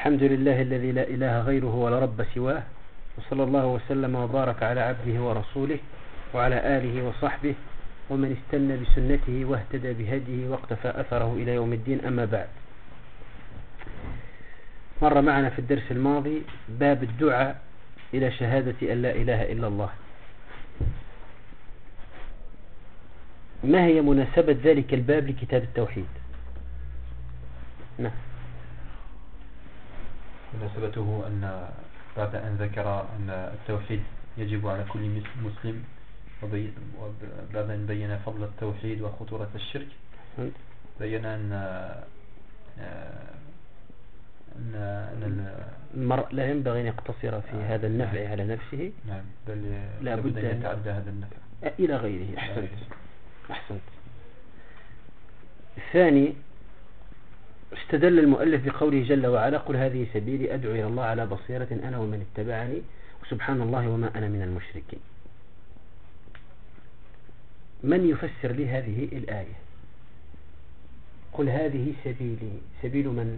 الحمد لله الذي لا إله غيره ولا رب سواه، وصلى الله وسلم وبارك على عبده ورسوله وعلى آله وصحبه ومن استنى بسنته واهتدى بهديه واقتفى أثره إلى يوم الدين. أما بعد، مر معنا في الدرس الماضي باب الدعاء إلى شهادة أن لا إله إلا الله. ما هي مناسبة ذلك الباب لكتاب التوحيد؟ نعم. مناسبته أن بعد أن ذكر أن التوحيد يجب على كل مسلم، وبعد أن بين فضل التوحيد وخطورة الشرك، بين أن المرء لا ينبغي أن يقتصر في هذا النفع على نفسه، نعم، بل لا بد أن يتعدى هذا النفع إلى غيره. أحسنت. الثاني، استدل المؤلف بقوله جل وعلا: قل هذه سبيلي أدعو إلى الله على بصيرة أنا ومن اتبعني وسبحان الله وما أنا من المشركين. من يفسر لي هذه الآية؟ قل هذه سبيلي، سبيل من؟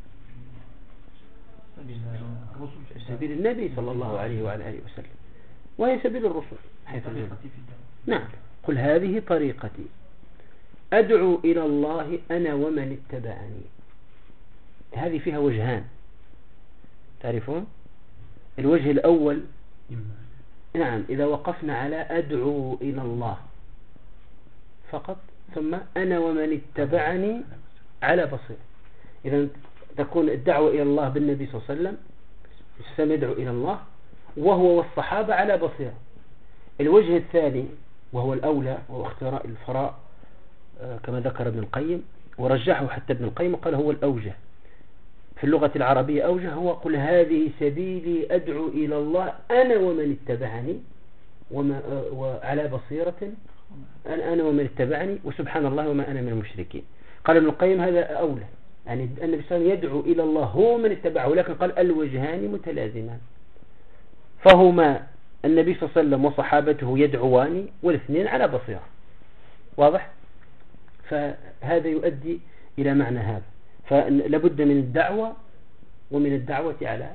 سبيل النبي صلى الله عليه وعلى آله وسلم، وهي سبيل الرسل حيث نعم. قل هذه طريقتي أدعو إلى الله أنا ومن اتبعني. هذه فيها وجهان تعرفون. الوجه الأول، نعم، إذا وقفنا على أدعو إلى الله فقط، ثم أنا ومن اتبعني على بصير، إذا تكون الدعوة إلى الله بالنبي صلى الله عليه وسلم، يدعو إلى الله وهو والصحابة على بصير. الوجه الثاني وهو الأولى، وهو اختيار الفراء كما ذكر ابن القيم، ورجحه حتى ابن القيم وقال هو الأوجه في اللغة العربية. أوجه هو: قل هذه سبيلي أدعو إلى الله أنا ومن اتبعني وعلى بصيرة أنا ومن اتبعني وسبحان الله وما أنا من المشركين. قال ابن القيم هذا أولى، يعني النبي صلى الله عليه وسلم يدعو إلى الله هو من اتبعه، ولكن قال الوجهان متلازمان، فهما النبي صلى الله عليه وسلم وصحابته يدعوان والاثنين على بصيرة. واضح؟ فهذا يؤدي إلى معنى هذا، فلابد من الدعوة ومن الدعوة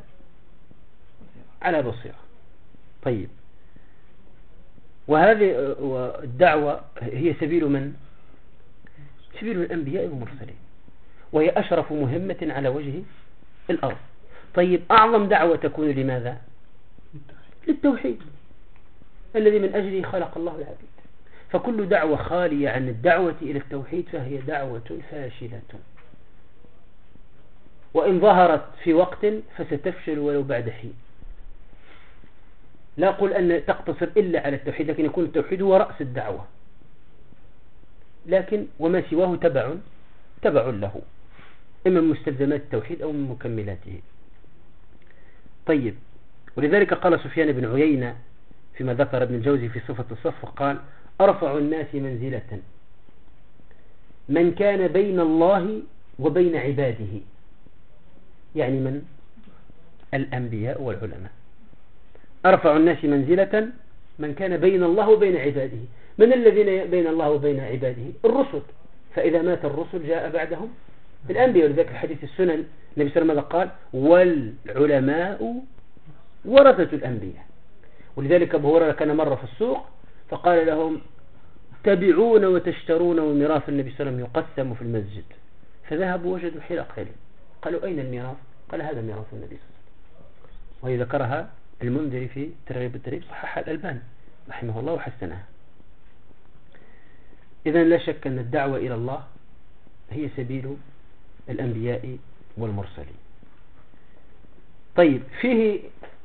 على بصيرة. طيب، وهذه الدعوة هي سبيل من؟ سبيل الأنبياء والمرسلين، وهي أشرف مهمة على وجه الأرض. طيب، أعظم دعوة تكون لماذا؟ للتوحيد الذي من أجله خلق الله العبيد. فكل دعوة خالية عن الدعوة إلى التوحيد فهي دعوة فاشلة، وإن ظهرت في وقت فستفشل ولو بعد حين. لا أقول أن تقتصر إلا على التوحيد، لكن يكون التوحيد هو رأس الدعوة، لكن وما سواه تبع له، إما من مستلزمات التوحيد أو من مكملاته. طيب، ولذلك قال سفيان بن عيينة فيما ذكر ابن الجوزي في صفة الصف، قال: أرفع الناس منزلة من كان بين الله وبين عباده، يعني من؟ الأنبياء والعلماء. أرفع الناس منزلة من كان بين الله وبين عباده. من الذين بين الله وبين عباده؟ الرسل، فإذا مات الرسل جاء بعدهم الأنبياء. ولذلك حديث السنن النبي صلى الله عليه وسلم قال: والعلماء ورثة الأنبياء. ولذلك أبو هريرة كان مرة في السوق فقال لهم: تبيعون وتشترون وميراث النبي صلى الله عليه وسلم يقسم في المسجد. فذهبوا وجدوا حلق، قالوا: أين الميراث؟ قال: هذا ميراث النبي صلى الله عليه وسلم. وهي ذكرها المنذري في ترغيب الترهيب، صححها الألباني رحمه الله وحسنها. إذن لا شك أن الدعوة إلى الله هي سبيل الأنبياء والمرسلين. طيب، فيه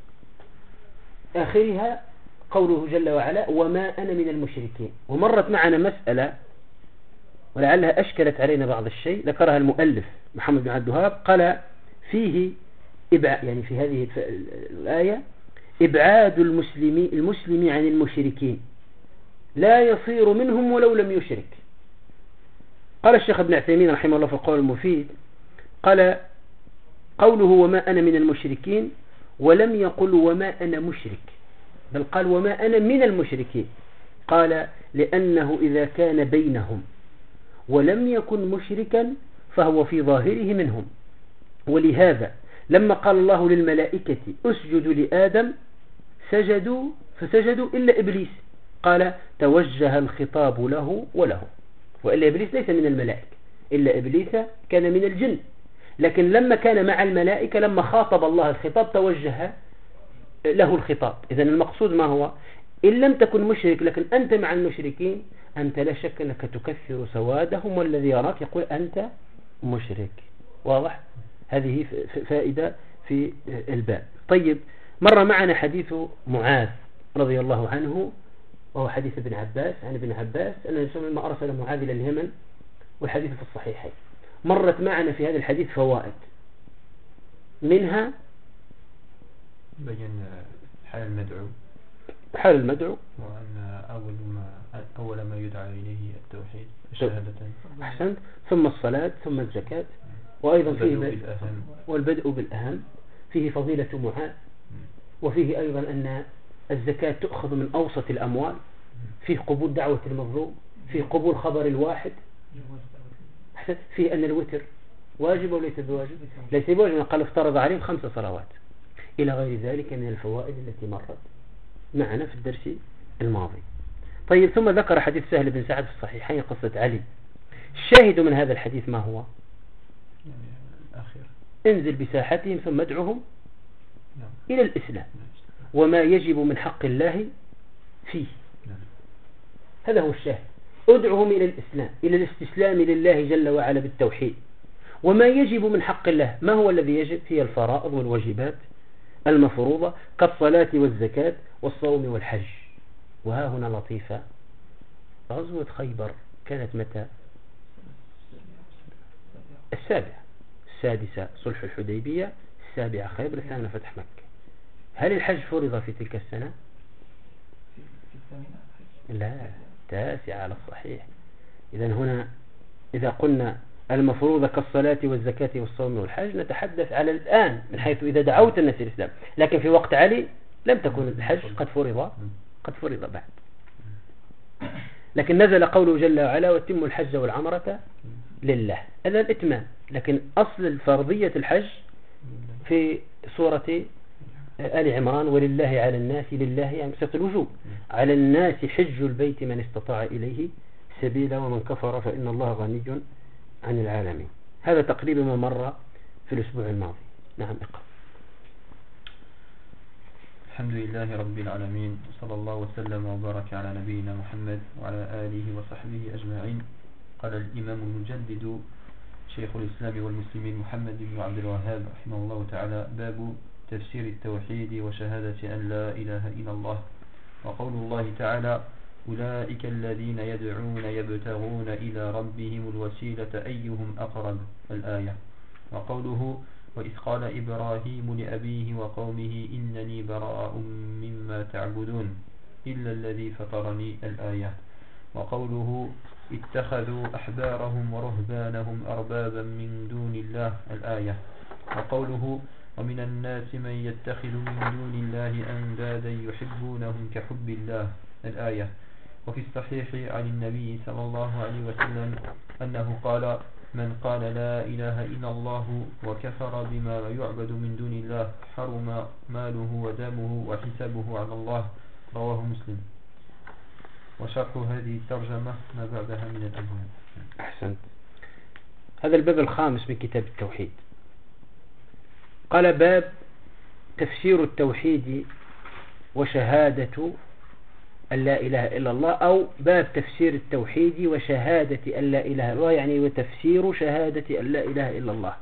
آخرها قوله جل وعلا: وما أنا من المشركين. ومرت معنا مسألة ولعلها أشكلت علينا بعض الشيء، ذكرها المؤلف محمد بن عبد الوهاب، قال فيه يعني في هذه الآية: إبعاد المسلم عن المشركين لا يصير منهم ولو لم يشرك. قال الشيخ ابن عثيمين رحمه الله في القول المفيد، قال: قوله وما أنا من المشركين، ولم يقل وما أنا مشرك، بل قال وما أنا من المشركين. قال: لأنه إذا كان بينهم ولم يكن مشركا فهو في ظاهره منهم، ولهذا لما قال الله للملائكة اسجدوا لآدم فسجدوا إلا إبليس، قال توجه الخطاب له وله، وإلا إبليس ليس من الملائكة، إلا إبليس كان من الجن، لكن لما كان مع الملائكة لما خاطب الله الخطاب توجه له الخطاب. إذن المقصود ما هو؟ إن لم تكن مشرك لكن أنت مع المشركين أنت لا شك أنك تكثر سوادهم، والذي يراك يقول أنت مشرك. واضح؟ هذه فائدة في الباب. طيب، مر معنا حديث معاذ رضي الله عنه، وهو حديث ابن عباس عن ابن عباس أن النبي صلى الله عليه وسلم أرسل معاذ إلى اليمن، والحديث في الصحيحين. مرت معنا في هذا الحديث فوائد، منها بين حال المدعو، وأن أول ما يدعى إليه التوحيد الشهادتين. أحسنت. ثم الصلاة، ثم الزكاة، وأيضا فيه والبدء بالأهم. فيه فضيلة معاذ، وفيه أيضا أن الزكاة تؤخذ من أوسط الأموال، فيه قبول دعوة المظلوم، فيه قبول خبر الواحد، فيه أن الوتر واجب وليس بواجب، ليس بواجب، قال افترض عليهم 5 صلوات، إلى غير ذلك من الفوائد التي مرت معنا في الدرس الماضي. طيب، ثم ذكر حديث سهل بن سعد في الصحيحين قصة علي. الشاهد من هذا الحديث ما هو؟ انزل بساحتهم ثم ادعهم إلى الإسلام، وما يجب من حق الله فيه. هذا هو الشاهد، ادعهم إلى الإسلام، إلى الاستسلام لله جل وعلا بالتوحيد. وما يجب من حق الله، ما هو الذي يجب؟ هي الفرائض والواجبات المفروضة كالصلاة والزكاة والصوم والحج. وها هنا لطيفة، غزوة خيبر كانت متى؟ 7، 6 صلح الحديبية، 7 خيبر، 8 فتح مكة. هل الحج فرض في تلك السنة؟ لا، 9 على الصحيح. إذن هنا إذا قلنا المفروض كالصلاة والزكاة والصوم والحج نتحدث على الآن من حيث إذا دعوت الناس إلى الإسلام، لكن في وقت علي لم تكن الحج قد فرض بعد. لكن نزل قوله جل وعلا واتموا الحج والعمرة لله، هذا الإتمام، لكن أصل فرضية الحج في سورة آل عمران ولله على الناس، لله يعني بصيغة الوجوب، على الناس حج البيت من استطاع إليه سبيلا ومن كفر فإن الله غني عن العالمين. هذا تقريبا ما مر في الأسبوع الماضي. نعم، اقرأ. الحمد لله رب العالمين، صلى الله وسلم وبارك على نبينا محمد وعلى آله وصحبه أجمعين. قال الإمام المجدد شيخ الإسلام والمسلمين محمد بن عبد الوهاب رحمه الله تعالى: باب تفسير التوحيد وشهادة أن لا إله إلا الله. وقول الله تعالى: أولئك الذين يدعون يبتغون إلى ربهم الوسيلة أيهم أقرب، الآية. وقوله: وإذ قال إبراهيم لأبيه وقومه إنني براء مما تعبدون إلا الذي فطرني، الآية. وقوله: اتخذوا أحبارهم ورهبانهم أربابا من دون الله، الآية. وقوله: ومن الناس من يتخذ من دون الله أندادا يحبونهم كحب الله، الآية. وفي الصحيح عن النبي صلى الله عليه وسلم أنه قال: من قال لا إله إلا الله وكفر بما يعبد من دون الله حرم ماله ودمه وحسابه على الله، رواه مسلم. وشرح هذه الترجمة ما بعدها من الأبواب. أحسنت. هذا الباب الخامس من كتاب التوحيد. قال: باب تفسير التوحيد وشهادة أن لا إله إلا الله، أو باب تفسير التوحيد وشهادة أن لا إله إلا الله، يعني وتفسير شهادة أن لا إله إلا الله.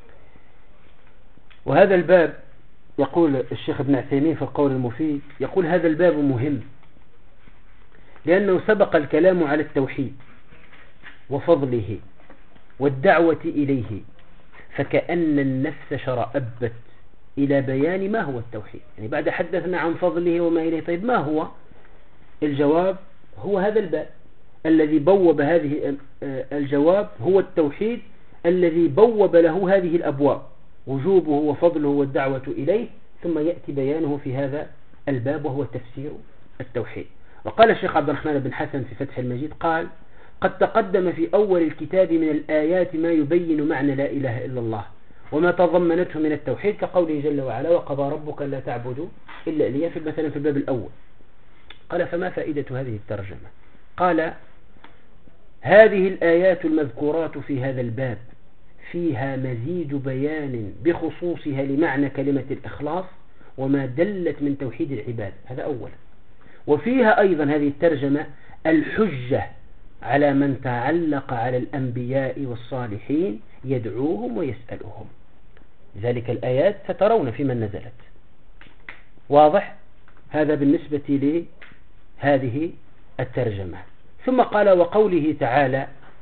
وهذا الباب يقول الشيخ ابن عثيمين في القول المفيد، يقول هذا الباب مهم لأنه سبق الكلام على التوحيد وفضله والدعوة إليه، فكأن النفس شرأبت إلى بيان ما هو التوحيد. يعني بعد حدثنا عن فضله وما إليه، طيب ما هو؟ الجواب هو هذا الباب الذي بوب هذه الجواب هو التوحيد الذي بوب له هذه الأبواب، وجوبه وفضله والدعوة إليه، ثم يأتي بيانه في هذا الباب وهو تفسير التوحيد. وقال الشيخ عبد الرحمن بن حسن في فتح المجيد قال: قد تقدم في أول الكتاب من الآيات ما يبين معنى لا إله إلا الله، وما تضمنته من التوحيد كقوله جل وعلا وقضى ربك لا تعبدوا إلا إياه مثلا في الباب الأول. قال فما فائدة هذه الترجمة؟ قال هذه الآيات المذكورات في هذا الباب فيها مزيد بيان بخصوصها لمعنى كلمة الإخلاص وما دلت من توحيد العباد، هذا أولا. وفيها أيضا هذه الترجمة الحجة على من تعلق على الأنبياء والصالحين يدعوهم ويسألهم، ذلك الآيات سترون في من نزلت. واضح؟ هذا بالنسبة لهذه الترجمة. ثم قال وقوله تعالى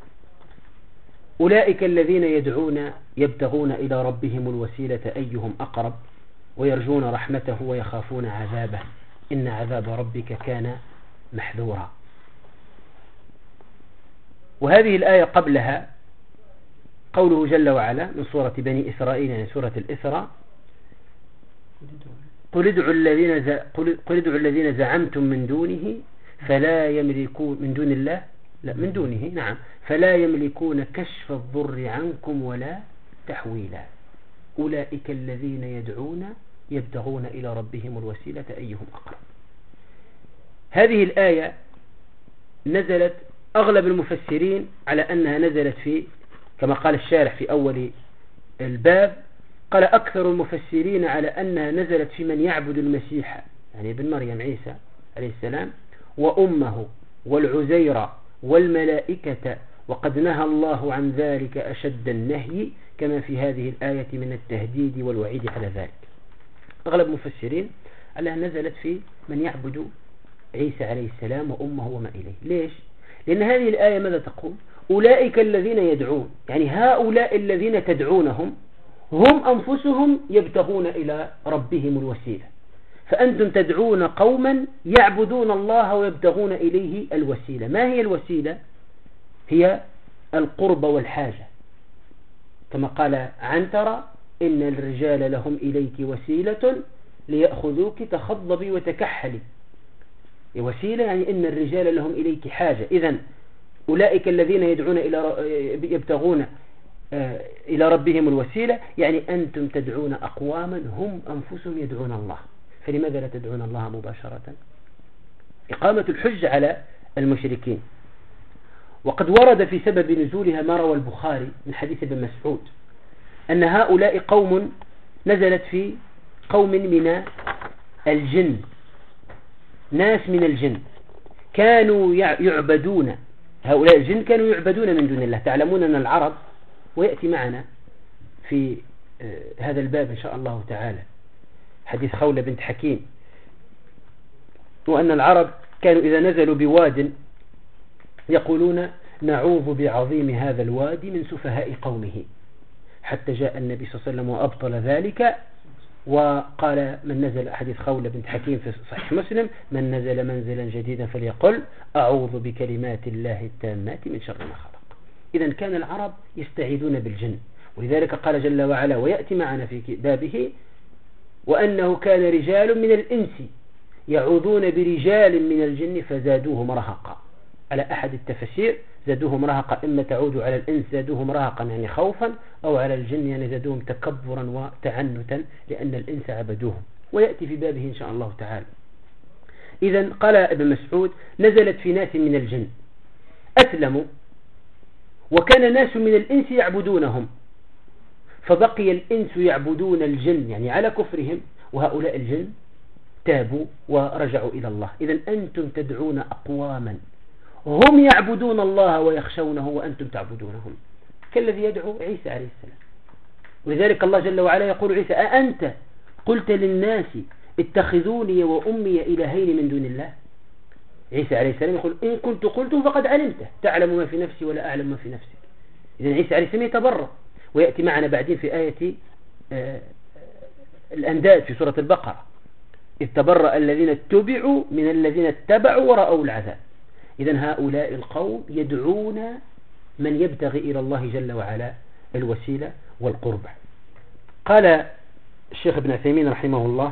أولئك الذين يدعون يبتغون إلى ربهم الوسيلة أيهم أقرب ويرجون رحمته ويخافون عذابه إن عذاب ربك كان محذورا. وهذه الآية قبلها قوله جل وعلا من سورة بني إسرائيل يعني سورة الإسراء قل ادعوا الذين زعمتم من دونه فلا يملكون من دون الله من دونه نعم فلا يملكون كشف الضر عنكم ولا تحويلا أولئك الذين يدعون يبتغون إلى ربهم الوسيلة أيهم أقرب. هذه الآية نزلت أغلب المفسرين على أنها نزلت في كما قال الشارح في أول الباب، قال أكثر المفسرين على أنها نزلت في من يعبد المسيح يعني ابن مريم عيسى عليه السلام وأمه والعزير والملائكة وقد نهى الله عن ذلك أشد النهي كما في هذه الآية من التهديد والوعيد على ذلك. أغلب المفسرين على أنها نزلت في من يعبد عيسى عليه السلام وأمه وما إليه. ليش؟ لأن هذه الآية ماذا تقول؟ أولئك الذين يدعون يعني هؤلاء الذين تدعونهم هم أنفسهم يبتغون إلى ربهم الوسيلة، فأنتم تدعون قوما يعبدون الله ويبتغون إليه الوسيلة. ما هي الوسيلة؟ هي القرب والحاجة كما قال عنترة إن الرجال لهم إليك وسيلة ليأخذوك تخضبي وتكحلي. وسيلة يعني إن الرجال لهم إليك حاجة. إذن أولئك الذين يدعون يبتغون إلى ربهم الوسيلة يعني أنتم تدعون أقواما هم أنفسهم يدعون الله، فلماذا لا تدعون الله مباشرة؟ إقامة الحج على المشركين. وقد ورد في سبب نزولها ما روى البخاري من حديث ابن مسعود أن هؤلاء قوم نزلت في قوم من الجن، ناس من الجن كانوا يعبدون، هؤلاء الجن كانوا يعبدون من دون الله. تعلمون أن العرب ويأتي معنا في هذا الباب إن شاء الله تعالى حديث خولة بنت حكيم، وأن العرب كانوا إذا نزلوا بواد يقولون نعوذ بعظيم هذا الوادي من سفهاء قومه، حتى جاء النبي صلى الله عليه وسلم وأبطل ذلك وقال من نزل حديث خولة بنت حكيم في صحيح مسلم من نزل منزلا جديدا فليقل أعوذ بكلمات الله التامات من شر ما خلق. إذا كان العرب يستعيذون بالجن، ولذلك قال جل وعلا ويأتي معنا في بابه وأنه كان رجال من الإنس يعوذون برجال من الجن فزادوهم رهقا. على أحد التفسير زادوهم رهقا، إما تعود على الإنس زادوهم رهقا يعني خوفا، أو على الجن يعني زادوهم تكبرا وتعنتا لأن الإنس عبدوهم، ويأتي في بابه إن شاء الله تعالى. إذن قال ابن مسعود نزلت في ناس من الجن أسلموا وكان ناس من الإنس يعبدونهم، فبقي الإنس يعبدون الجن يعني على كفرهم، وهؤلاء الجن تابوا ورجعوا إلى الله. إذن أنتم تدعون أقواما هم يعبدون الله ويخشونه وأنتم تعبدونهم، كالذي يدعو عيسى عليه السلام. ولذلك الله جل وعلا يقول عيسى أأنت قلت للناس اتخذوني وأمي إلهين من دون الله؟ عيسى عليه السلام يقول إن كنت قلته فقد علمته تعلم ما في نفسي ولا أعلم ما في نفسك. إذن عيسى عليه السلام يتبرأ، ويأتي معنا بعدين في آية الأنداد في سورة البقرة إذ تبرأ الذين اتبعوا من الذين اتبعوا ورأوا العذاب. إذن هؤلاء القوم يدعون من يبتغي إلى الله جل وعلا الوسيلة والقربة. قال الشيخ ابن عثيمين رحمه الله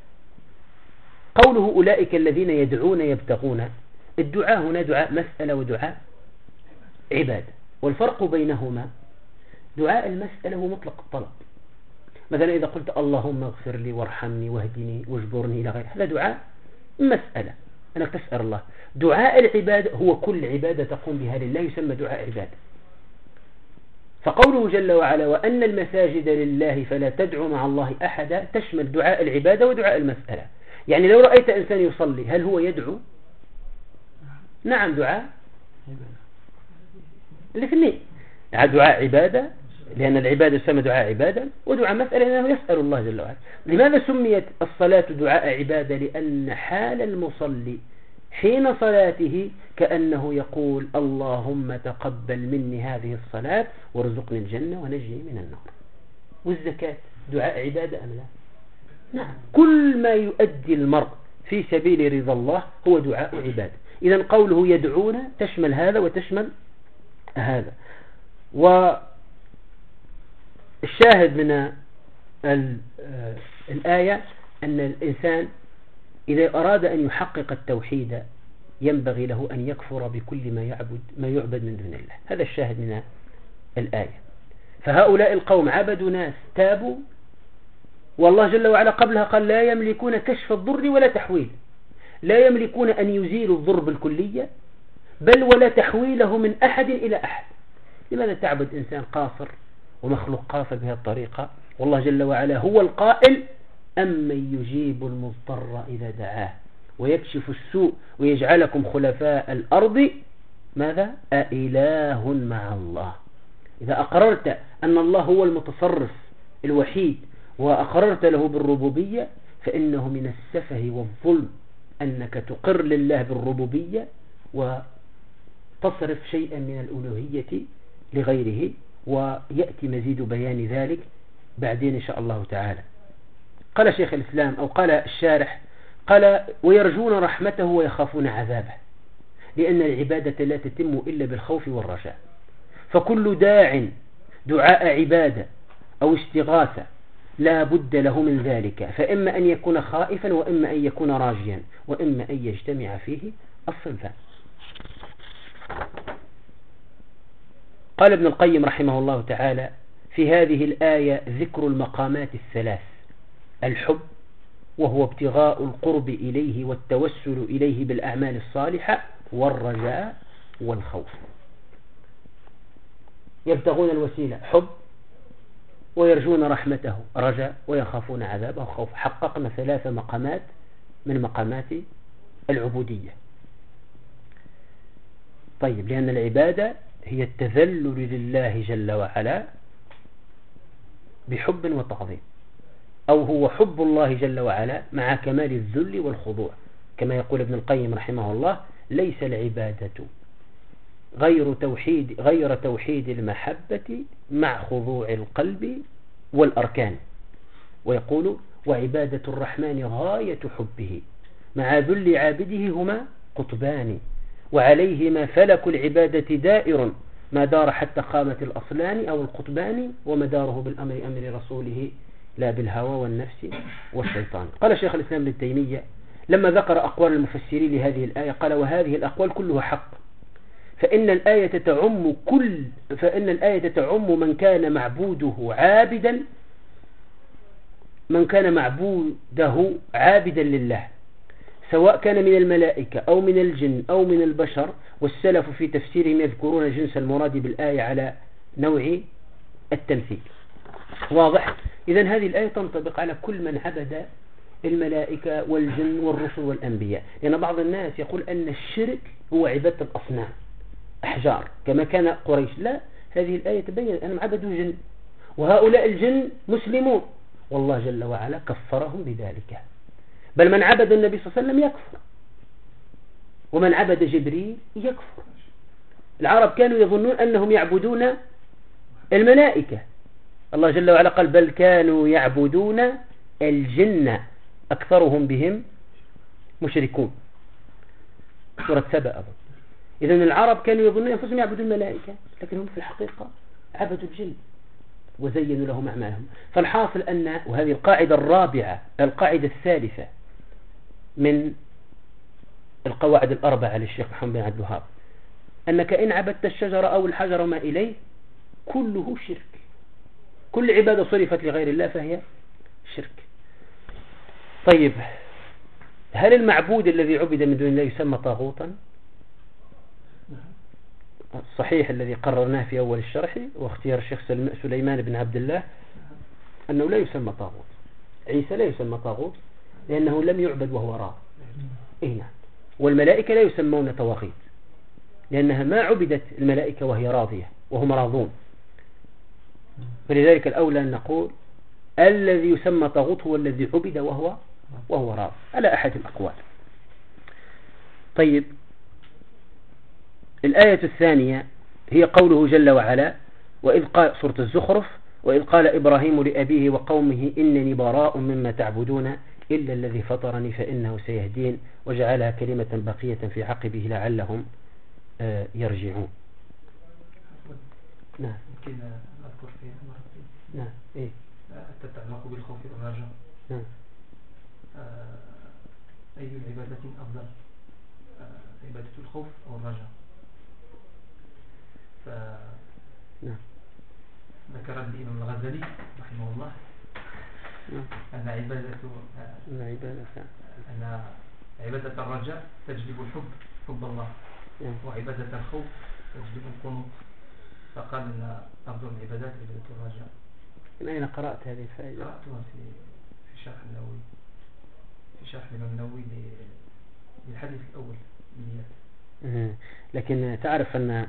قوله أولئك الذين يدعون يبتغون، الدعاء هنا دعاء مسألة ودعاء عبادة، والفرق بينهما دعاء المسألة هو مطلق الطلب مثلا إذا قلت اللهم اغفر لي وارحمني واهدني واجبرني إلى غير هذا دعاء مسألة أنك تسأل الله. دعاء العبادة هو كل عبادة تقوم بها لله يسمى دعاء عبادة. فقوله جل وعلا وأن المساجد لله فلا تدعو مع الله أحدا تشمل دعاء العبادة ودعاء المسألة. يعني لو رأيت إنسان يصلي هل هو يدعو؟ نعم دعاء الاثنين، دعاء عبادة لأن العبادة تسمى دعاء عبادة، ودعاء مسألة لأنه يسأل الله جل وعلا. لماذا سميت الصلاة دعاء عبادة؟ لأن حال المصلي حين صلاته كأنه يقول اللهم تقبل مني هذه الصلاة وارزقني الجنة ونجني من النار. والزكاة دعاء عبادة أم لا؟ نعم. كل ما يؤدي المرء في سبيل رضا الله هو دعاء عبادة. إذن قوله يدعون تشمل هذا وتشمل هذا. والشاهد من الآية أن الإنسان إذا أراد أن يحقق التوحيد ينبغي له أن يكفر بكل ما يعبد من دون الله. هذا الشاهد من الآية. فهؤلاء القوم عبدوا ناس تابوا، والله جل وعلا قبلها قال لا يملكون كشف الضر ولا تحويل، لا يملكون أن يزيلوا الضر بالكلية بل ولا تحويله من أحد إلى أحد. لماذا تعبد إنسان قاصر ومخلوق قاصر بهذه الطريقة؟ والله جل وعلا هو القائل أمن يجيب المضطر إذا دعاه ويكشف السوء ويجعلكم خلفاء الأرض ماذا؟ أإله مع الله. إذا أقررت أن الله هو المتصرف الوحيد وأقررت له بالربوبية فإنه من السفه والظلم أنك تقر لله بالربوبية وتصرف شيئا من الألوهية لغيره، ويأتي مزيد بيان ذلك بعدين إن شاء الله تعالى. قال شيخ الإسلام أو قال الشارح قال ويرجون رحمته ويخافون عذابه، لأن العبادة لا تتم إلا بالخوف والرجاء. فكل داع دعاء عبادة أو استغاثة لا بد له من ذلك، فإما أن يكون خائفا وإما أن يكون راجيا وإما أن يجتمع فيه الصنفان. قال ابن القيم رحمه الله تعالى في هذه الآية ذكر المقامات الثلاث: الحب وهو ابتغاء القرب إليه والتوسل إليه بالأعمال الصالحة، والرجاء والخوف. يبتغون الوسيلة حب، ويرجون رحمته رجاء، ويخافون عذابه خوف. حققنا 3 مقامات من مقامات العبودية. طيب، لأن العبادة هي التذلل لله جل وعلا بحب وتعظيم، أو هو حب الله جل وعلا مع كمال الذل والخضوع، كما يقول ابن القيم رحمه الله: ليس العبادة غير توحيد المحبة مع خضوع القلب والأركان. ويقول: وعبادة الرحمن غاية حبه مع ذل عابده هما قطبان، وعليهما فلك العبادة دائر ما دار حتى قامت الأصلان أو القطبان، ومداره بالأمر أمر رسوله لا بالهوى والنفس والشيطان. قال شيخ الإسلام ابن تيمية لما ذكر أقوال المفسرين لهذه الآية قال: وهذه الأقوال كلها حق، فإن الآية تعم من كان معبوده عابدا لله، سواء كان من الملائكة أو من الجن أو من البشر. والسلف في تفسيرهم يذكرون جنس المراد بالآية على نوع التمثيل. واضح؟ إذن هذه الآية تنطبق على كل من عبد الملائكة والجن والرسل والأنبياء، لأن بعض الناس يقول أن الشرك هو عبادة الأصنام أحجار كما كان قريش. لا، هذه الآية تبين أنهم عبدوا جن، وهؤلاء الجن مسلمون، والله جل وعلا كفرهم بذلك. بل من عبد النبي صلى الله عليه وسلم يكفر، ومن عبد جبريل يكفر. العرب كانوا يظنون أنهم يعبدون الملائكة، الله جل وعلا قال: بل كانوا يعبدون الجن أكثرهم بهم مشركون، سورة سبأ. إذن العرب كانوا يظنون أنفسهم يعبدون الملائكة، لكن هم في الحقيقة عبدوا الجن وزينوا لهم أعمالهم. فالحاصل أن، وهذه القاعدة الرابعة، القاعدة الثالثة من القواعد الأربعة للشيخ محمد بن عبد الوهاب، أنك إن عبدت الشجرة أو الحجر وما إليه كله شرك، كل عبادة صرفت لغير الله فهي شرك. طيب هل المعبود الذي عبد من دون الله يسمى طاغوتا؟ الصحيح الذي قررناه في أول الشرح واختيار الشيخ سليمان بن عبد الله أنه لا يسمى طاغوت. عيسى لا يسمى طاغوت لأنه لم يعبد وهو راض. نعم. والملائكة لا يسمون طواغيت لأنها ما عبدت الملائكة وهي راضية وهم راضون. فلذلك الأولى أن نقول الذي يسمى طاغوت هو الذي عبد وهو راض على أحد الأقوال. طيب الآية الثانية هي قوله جل وعلا وإذ قال سورة الزخرف وإذ قال إبراهيم لأبيه وقومه إنني براء مما تعبدون إلا الذي فطرني فإنه سيهدين وجعلها كلمة بقية في عقبه لعلهم يرجعون. نعم. يمكن أذكر في مرتين. نعم. إيه. تتعلق بالخوف والرجاء. نعم. أي العبادة أفضل عبادة الخوف أو الرجاء؟ نعم. ذكر الإمام الغزالي رحمه الله أن عبادة الرجاء تجلب حب الله وعبادة الخوف تجلب القنوط، فقال أن أفضل العبادات عبادة الرجاء. من أين قرأت هذه الفائدة؟ قرأتها في شرح النووي، في شرح الإمام النووي للحديث الأول بالنيات. لكن تعرف أن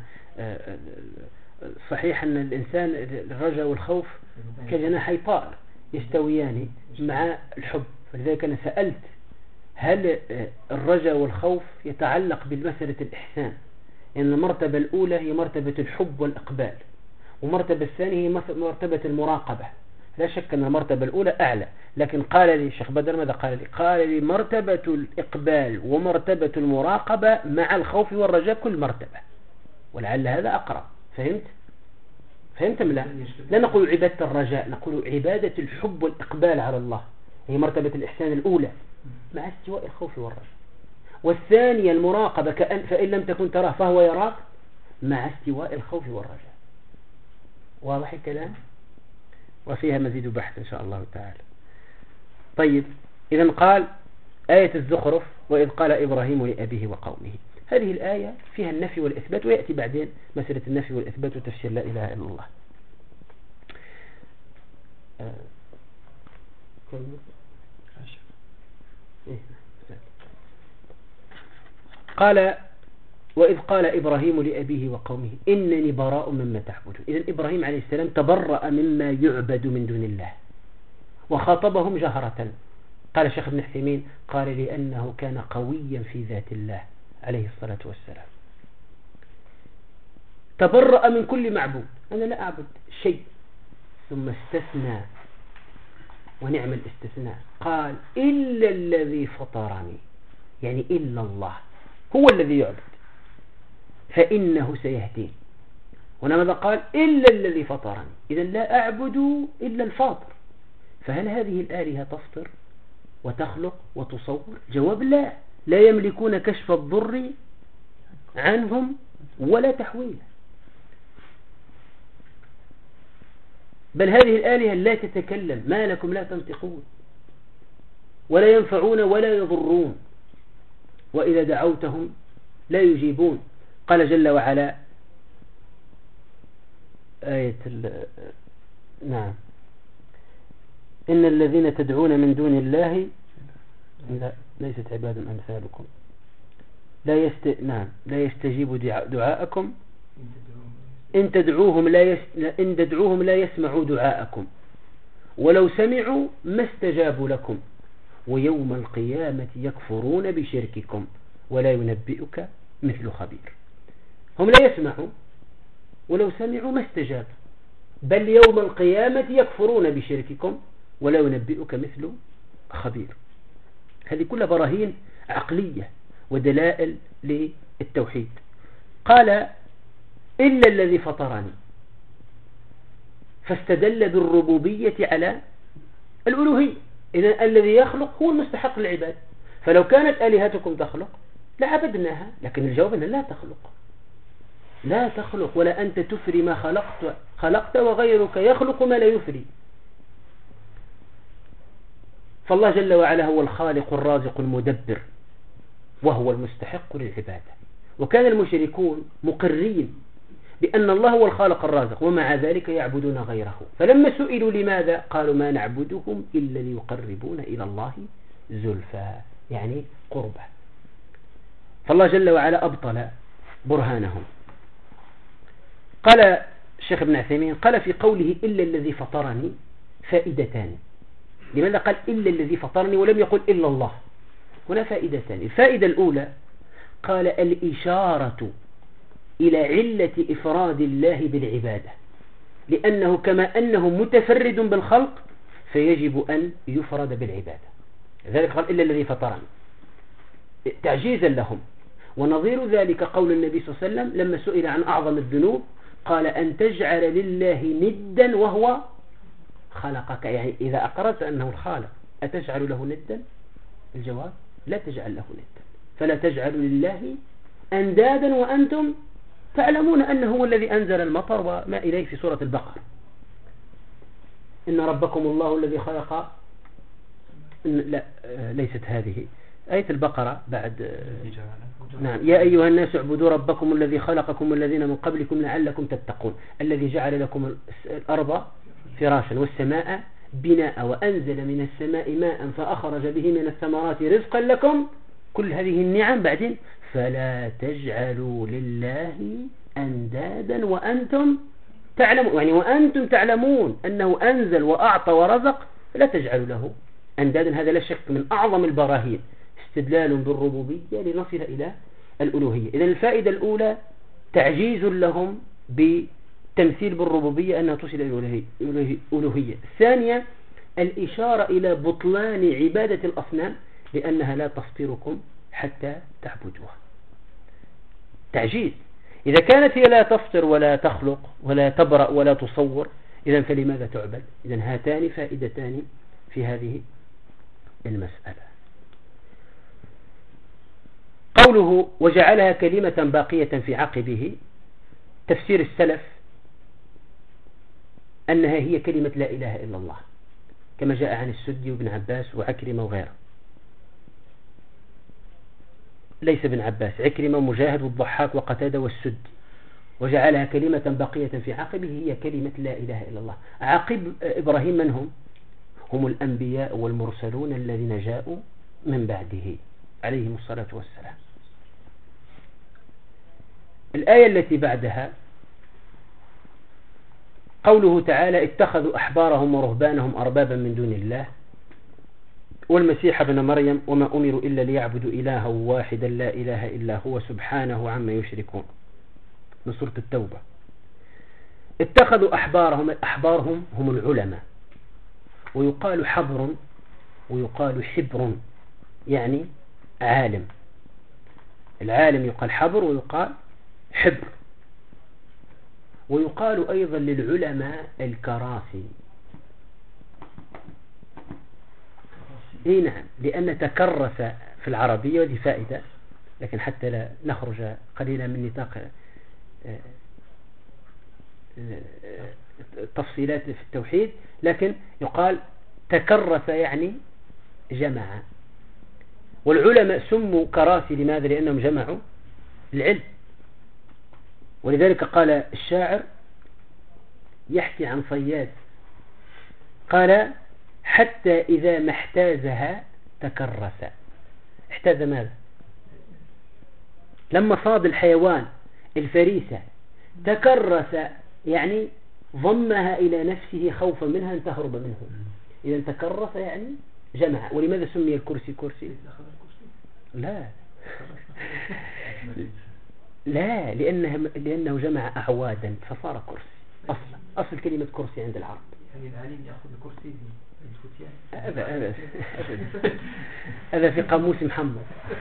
صحيح أن الإنسان الرجاء والخوف كجناحي طائر يستويان مع الحب. فلذلك أنا سألت هل الرجاء والخوف يتعلق بالمسألة الإحسان؟ لأن المرتبة الأولى هي مرتبة الحب والإقبال، ومرتبة الثانية هي مرتبة المراقبة. لا شك أن المرتبة الأولى أعلى، لكن قال لي الشيخ بدر ماذا قال لي؟ قال لي مرتبة الإقبال ومرتبة المراقبة مع الخوف والرجاء كل مرتبة، ولعل هذا أقرب. فهمت أم لا؟ لا نقول عبادة الرجاء، نقول عبادة الحب والإقبال على الله، هي مرتبة الإحسان الأولى مع استواء الخوف والرجاء. والثانية المراقبة فإن لم تكن تراه فهو يراك مع استواء الخوف والرجاء. واضح الكلام؟ وفيها مزيد بحث إن شاء الله تعالى. طيب إذن قال آية الزخرف وإذ قال إبراهيم لأبيه وقومه، هذه الآية فيها النفي والإثبات، ويأتي بعدين مسألة النفي والإثبات وتفسير لا إله إلا الله. قال وإذ قال إبراهيم لأبيه وقومه إنني براء مما تعبدون. إذن إبراهيم عليه السلام تبرأ مما يعبد من دون الله وخاطبهم جهرة. قال الشيخ ابن عثيمين قال لأنه كان قويا في ذات الله عليه الصلاة والسلام. تبرأ من كل معبود، أنا لا أعبد شيء، ثم استثنى ونعم الاستثناء، قال إلا الذي فطرني، يعني إلا الله هو الذي يعبد فإنه سيهدين. هنا ماذا قال؟ إلا الذي فطرني، إذن لا أعبد إلا الفاطر. فهل هذه الآلهة تفطر وتخلق وتصور؟ جواب لا، لا يملكون كشف الضر عنهم ولا تحويله. بل هذه الآلهة لا تتكلم، ما لكم لا تنطقون ولا ينفعون ولا يضرون، وإذا دعوتهم لا يجيبون. قال جل وعلا آية نعم إن الذين تدعون من دون الله لا ليست عباد أمثالكم لا يستجيب دعاءكم إن تدعوهم لا يسمعوا دعاءكم ولو سمعوا ما استجابوا لكم ويوم القيامة يكفرون بشرككم ولا ينبئك مثل خبير. هم لا يسمعوا ولو سمعوا ما استجابوا، بل يوم القيامة يكفرون بشرككم ولا ينبئك مثل خبير. هذه كلها براهين عقلية ودلائل للتوحيد. قال إلا الذي فطرني، فاستدل بالربوبية على الألوهية. إذن الذي يخلق هو المستحق للعباد، فلو كانت آلهتكم تخلق لعبدناها، لكن الجواب أنها لا تخلق ولا أنت تفري ما خلقت وغيرك يخلق ما لا يفري. فالله جل وعلا هو الخالق الرازق المدبر وهو المستحق للعبادة. وكان المشركون مقرين بأن الله هو الخالق الرازق ومع ذلك يعبدون غيره، فلما سئلوا لماذا قالوا ما نعبدهم إلا ليقربون إلى الله زلفى، يعني قربة. فالله جل وعلا أبطل برهانهم. قال الشيخ ابن عثيمين قال في قوله إلا الذي فطرني فائدتان. لماذا قال إلا الذي فطرني ولم يقل إلا الله؟ هنا فائدتان. الفائدة الأولى قال الإشارة إلى علة إفراد الله بالعبادة، لأنه كما أنه متفرد بالخلق فيجب أن يفرد بالعبادة. لذلك قال إلا الذي فطرني تعجيزا لهم. ونظير ذلك قول النبي صلى الله عليه وسلم لما سئل عن أعظم الذنوب قال أن تجعل لله ندا وهو خلقك. يعني إذا أقررت أنه الخالق أتجعل له ندا؟ الجواب لا تجعل له ندا. فلا تجعلوا لله أندادا وأنتم تعلمون أنه هو الذي أنزل المطر وما إليه في سورة البقرة. إن ربكم الله الذي خلق لا ليست هذه آية البقرة بعد نعم يا أيها الناس اعبدوا ربكم الذي خلقكم والذين من قبلكم لعلكم تتقون الذي جعل لكم الأرض فراشا والسماء بناء وأنزل من السماء ماء فأخرج به من الثمرات رزقا لكم. كل هذه النعم بعدين فلا تجعلوا لله أندادا وأنتم تعلمون، يعني وأنتم تعلمون أنه أنزل وأعطى ورزق لا تجعلوا له أندادا. هذا لا شك من أعظم البراهين استدلال بالربوبية لنصل إلى الألوهية. إذن الفائدة الأولى تعجيز لهم بتمثيل بالربوبية أنها تصل إلى الألوهية. الثانية الإشارة إلى بطلان عبادة الأصنام لأنها لا تفطركم حتى تعبدوها. تعجيز. إذا كانت هي لا تفطر ولا تخلق ولا تبرأ ولا تصور إذن فلماذا تعبد؟ إذن هاتان فائدتان في هذه المسألة. قوله وجعلها كلمة باقية في عقبه، تفسير السلف أنها هي كلمة لا إله إلا الله كما جاء عن السدي وابن عباس وعكرمة وغيره. ليس ابن عباس، عكرمة ومجاهد والضحاك وقتادة والسدي. وجعلها كلمة باقية في عقبه هي كلمة لا إله إلا الله. عقب إبراهيم من هم الأنبياء والمرسلون الذين جاءوا من بعده عليهم الصلاة والسلام. الآية التي بعدها قوله تعالى اتخذوا أحبارهم ورهبانهم أربابا من دون الله والمسيح ابن مريم وما أمروا إلا ليعبدوا إلها واحدا لا إله إلا هو سبحانه عما يشركون من سورة التوبة. اتخذوا أحبارهم هم العلماء، ويقال حبر ويقال حبر يعني عالم. العالم يقال حبر ويقال حبر. ويقال أيضا للعلماء الكراسي. اي نعم، لأن تكرس في العربية ودي فائدة، لكن حتى لا نخرج قليلا من نطاق التفصيلات في التوحيد، لكن يقال تكرس يعني جمع. والعلماء سموا كراسي لماذا؟ لأنهم جمعوا العلم. ولذلك قال الشاعر يحكي عن صياد قال حتى إذا ما احتازها تكرس. احتاز ماذا؟ لما صاد الحيوان الفريسة تكرس يعني ضمها إلى نفسه خوفا منها أن تهرب منه. إذا تكرس يعني جمع. ولماذا سمي الكرسي كرسي؟ لا لأنه جمع أعوادا فصار كرسي. أصل كلمة كرسي عند العرب. يعني العليم يأخذ الكرسي هذا في قاموس محمد.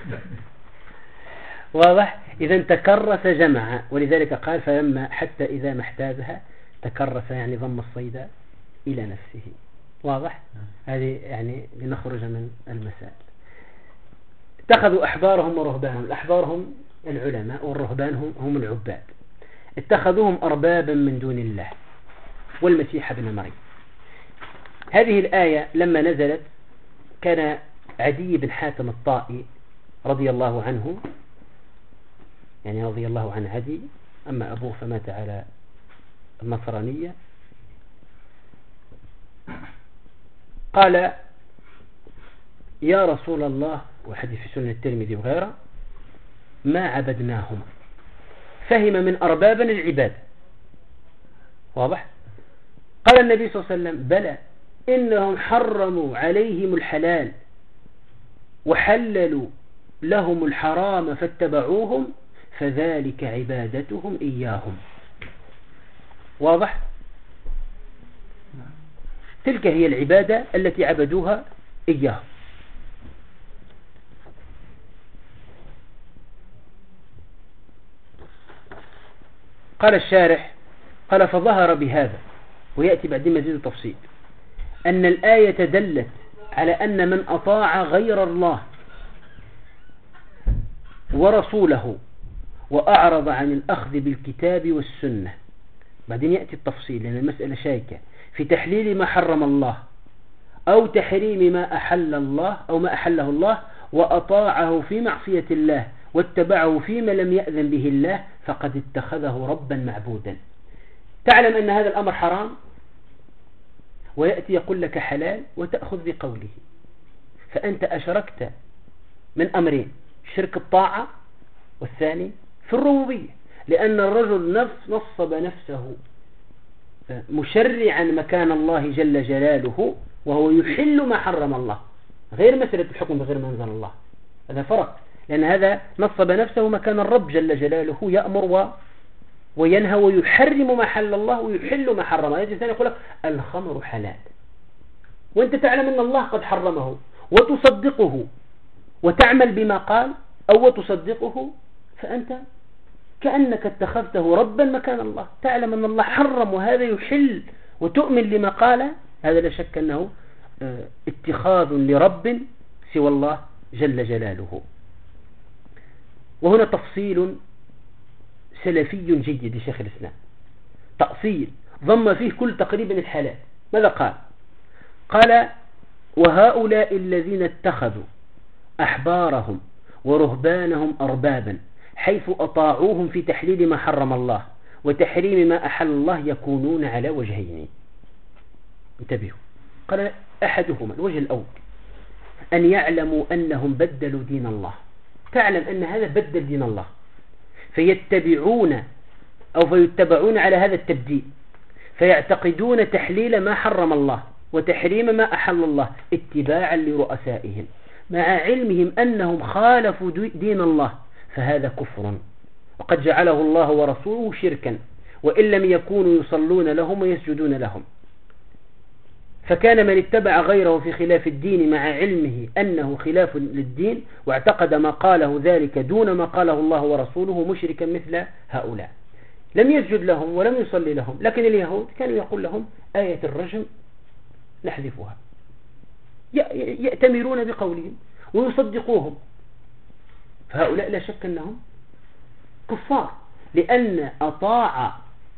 واضح؟ إذا تكرس جمع، ولذلك قال فلما حتى إذا ما احتازها تكرس يعني ضم الصيد إلى نفسه. واضح؟ هذه يعني لنخرج من المسائل. اتخذوا أحبارهم ورهبانهم. الأحبار هم العلماء والرهبان هم العباد. اتخذوهم أربابا من دون الله. والمسيح ابن مريم. هذه الآية لما نزلت كان عدي بن حاتم الطائي رضي الله عنه، يعني رضي الله عن عدي، أما أبوه فمات على النصرانية، قال يا رسول الله، وحديث في سنة الترمذي وغيره، ما عبدناهم. فهم من أربابنا العبادة. واضح؟ قال النبي صلى الله عليه وسلم بلى، إنهم حرموا عليهم الحلال وحللوا لهم الحرام فاتبعوهم، فذلك عبادتهم إياهم. واضح؟ تلك هي العبادة التي عبدوها إياهم. قال الشارح قال فظهر بهذا، ويأتي بعدين مزيد تفصيل، أن الآية دلت على أن من أطاع غير الله ورسوله وأعرض عن الأخذ بالكتاب والسنة، بعدين يأتي التفصيل لأن المسألة شائكة، في تحليل ما حرم الله أو تحريم ما أحل الله أو ما أحله الله، وأطاعه في معصية الله واتبعه فيما لم يأذن به الله، فقد اتخذه ربا معبودا. تعلم أن هذا الأمر حرام، ويأتي يقول لك حلال وتأخذ بقوله، فأنت أشركت من أمرين: شرك الطاعة، والثاني في الربوبية، لأن الرجل نصب نفسه مشرعا مكان الله جل جلاله، وهو يحل ما حرم الله، غير مسألة الحكم بغير ما أنزل الله. هذا فرق، لأن هذا نصب نفسه مكان الرب جل جلاله، يأمر وينهى ويحرم ما حل الله ويحل ما حرمه. يجي ثاني يقول لك الخمر حلال، وانت تعلم أن الله قد حرمه وتصدقه وتعمل بما قال أو تصدقه، فأنت كأنك اتخذته ربا مكان الله. تعلم أن الله حرم وهذا يحل، وتؤمن لما قال، هذا لا شك أنه اتخاذ لرب سوى الله جل جلاله. وهنا تفصيل سلفي جيد لشيخ الإسلام، تأصيل ضم فيه كل تقريبا الحلال. ماذا قال؟ قال وهؤلاء الذين اتخذوا أحبارهم ورهبانهم أربابا حيث أطاعوهم في تحليل ما حرم الله وتحريم ما أحل الله يكونون على وجهين. انتبهوا، قال أحدهما الوجه الأول أن يعلموا أنهم بدلوا دين الله. تعلم أن هذا بدل دين الله، فيتبعون أو فيتبعون على هذا التبديل، فيعتقدون تحليل ما حرم الله وتحريم ما أحل الله اتباعا لرؤسائهم، مع علمهم أنهم خالفوا دين الله، فهذا كفر، وقد جعله الله ورسوله شركا، وإن لم يكونوا يصلون لهم ويسجدون لهم. فكان من اتبع غيره في خلاف الدين مع علمه أنه خلاف للدين، واعتقد ما قاله ذلك دون ما قاله الله ورسوله، مشركا مثل هؤلاء. لم يسجد لهم ولم يصلي لهم، لكن اليهود كانوا يقول لهم آية الرجم نحذفها، يأتمرون بقولهم ويصدقوهم، فهؤلاء لا شك أنهم كفار، لأن أطاع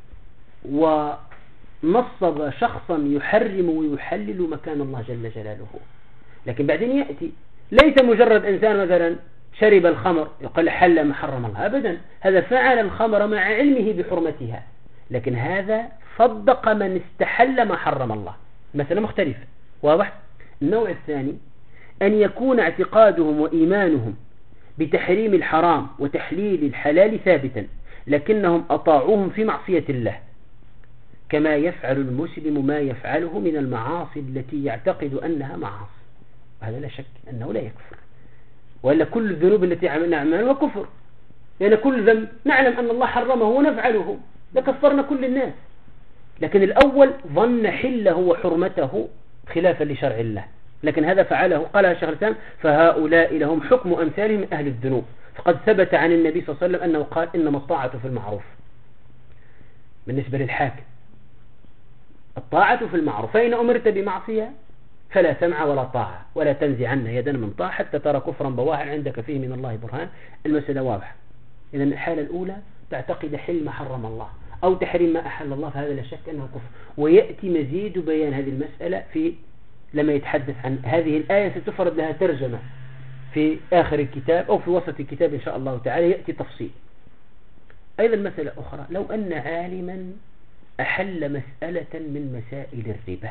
ونصب شخصا يحرم ويحلل مكان الله جل جلاله. لكن بعدين يأتي ليس مجرد إنسان مثلا شرب الخمر يقول حل ما حرم الله، أبدا، هذا فعل الخمر مع علمه بحرمتها، لكن هذا صدق من استحل ما حرم الله، مثلا مختلف. واضح؟ النوع الثاني أن يكون اعتقادهم وإيمانهم بتحريم الحرام وتحليل الحلال ثابتا، لكنهم أطاعوهم في معصية الله، كما يفعل المسلم ما يفعله من المعاصي التي يعتقد أنها معاصي. هذا لا شك أنه لا يكفر، وإلا كل الذنوب التي نعملها كفر، لأن كل ذنب نعلم أن الله حرمه ونفعله لكفرنا كل الناس، لكن الأول ظن حله وحرمته خلافا لشرع الله، لكن هذا فعله. قال الشيخ الإسلام فهؤلاء لهم حكم أمثالهم من أهل الذنوب، فقد ثبت عن النبي صلى الله عليه وسلم أنه قال إنما الطاعة في المعروف. بالنسبة للحاكم الطاعة في المعروف، فإن أمرت بمعصية فلا سمع ولا طاعة، ولا تنزعن يدا من طاعة حتى ترى كفرا بواحا عندك فيه من الله برهان. المسألة واضحة. إذن الحالة الأولى تعتقد حل ما حرم الله أو تحريم ما أحل الله، فهذا لا شك أنه كفر. ويأتي مزيد بيان هذه المسألة لما يتحدث عن هذه الآية، ستفرد لها ترجمة في آخر الكتاب أو في وسط الكتاب إن شاء الله تعالى، يأتي تفصيل. أيضا مسألة أخرى، لو أن عالما أحل مسألة من مسائل الربا،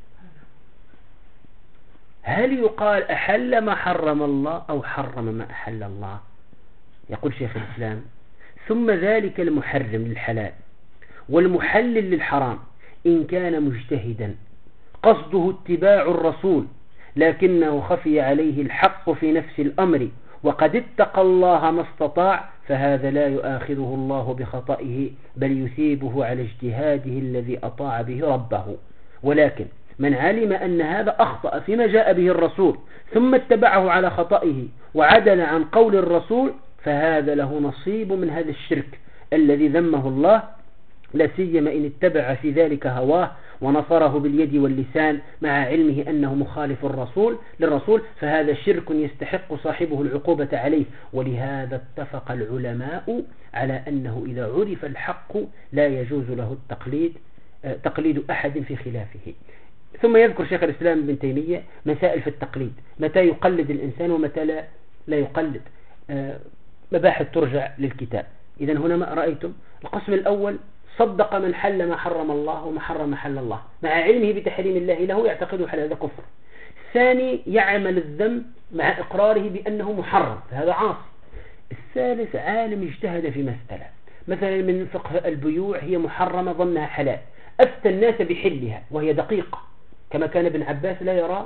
هل يقال أحل ما حرم الله أو حرم ما أحل الله؟ يقول شيخ الإسلام: ثم ذلك المحرم للحلال والمحلل للحرام إن كان مجتهدا قصده اتباع الرسول لكنه خفي عليه الحق في نفس الأمر وقد اتقى الله ما استطاع، فهذا لا يؤاخذه الله بخطئه بل يثيبه على اجتهاده الذي أطاع به ربه. ولكن من علم أن هذا أخطأ فيما جاء به الرسول ثم اتبعه على خطئه وعدل عن قول الرسول، فهذا له نصيب من هذا الشرك الذي ذمه الله، لا سيما إن اتبع في ذلك هواه ونصره باليد واللسان مع علمه أنه مخالف للرسول، فهذا شرك يستحق صاحبه العقوبة عليه. ولهذا اتفق العلماء على أنه إذا عرف الحق لا يجوز له تقليد أحد في خلافه. ثم يذكر شيخ الإسلام ابن تيمية مسائل في التقليد، متى يقلد الإنسان ومتى لا يقلد، مباحث ترجع للكتاب. إذن هنا ما رأيتم؟ القسم الأول صدق من حل ما حرم الله وما حرم حل الله مع علمه بتحريم الله له، يعتقده حل، هذا كفر. الثاني يعمل الذنب مع إقراره بأنه محرم، فهذا عاصي. الثالث عالم اجتهد في مسألة، مثلا من فقه البيوع هي محرمة ظنها حلال، أفتى الناس بحلها وهي دقيقة، كما كان ابن عباس لا يرى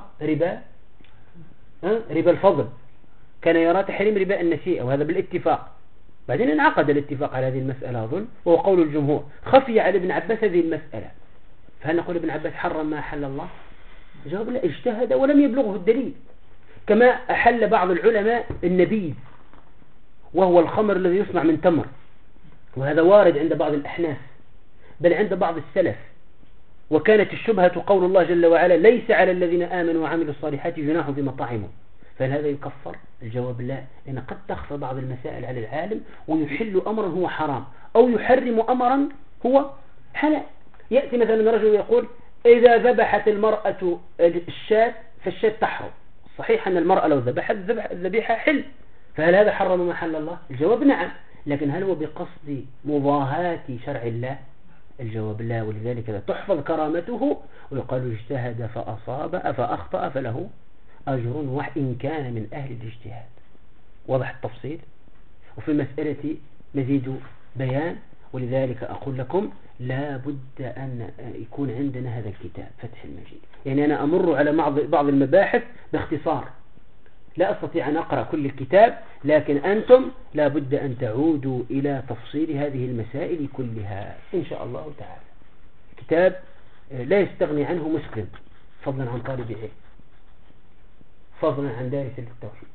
ربا الفضل، كان يرى تحريم ربا النسيئة، وهذا بالاتفاق. بعدين انعقد الاتفاق على هذه المسألة أظن، وهو قول الجمهور. خفي على ابن عباس هذه المسألة، فهل نقول ابن عباس حرم ما أحل الله؟ جواب لا، اجتهد ولم يبلغه الدليل. كما أحل بعض العلماء النبيذ، وهو الخمر الذي يصنع من تمر، وهذا وارد عند بعض الأحناف بل عند بعض السلف. وكانت الشبهة قول الله جل وعلا: ليس على الذين آمنوا وعملوا الصالحات جناح في مطاعمهم، فهل هذا يكفر؟ الجواب لا، لأن قد تخفى بعض المسائل على العالم ويحل أمرا هو حرام أو يحرم أمرا هو حلال. يأتي مثلا رجل يقول: إذا ذبحت المرأة الشاة فالشاة تحرم. صحيح أن المرأة لو ذبحت الذبيحة حل، فهل هذا حرم ما حل الله؟ الجواب نعم، لكن هل هو بقصد مضاهاة شرع الله؟ الجواب لا، ولذلك تحفظ كرامته ويقال: اجتهد فأصاب فأخطأ فله أجر وإن كان من أهل الاجتهاد. واضح التفصيل؟ وفي المسألة مزيد بيان، ولذلك أقول لكم لا بد أن يكون عندنا هذا الكتاب فتح المجيد. يعني أنا أمر على بعض المباحث باختصار، لا أستطيع أن أقرأ كل الكتاب، لكن أنتم لا بد أن تعودوا إلى تفصيل هذه المسائل كلها إن شاء الله تعالى. كتاب لا يستغني عنه مسلم، فضلا عن طالب علم، فضلا عن دارس التوحيد.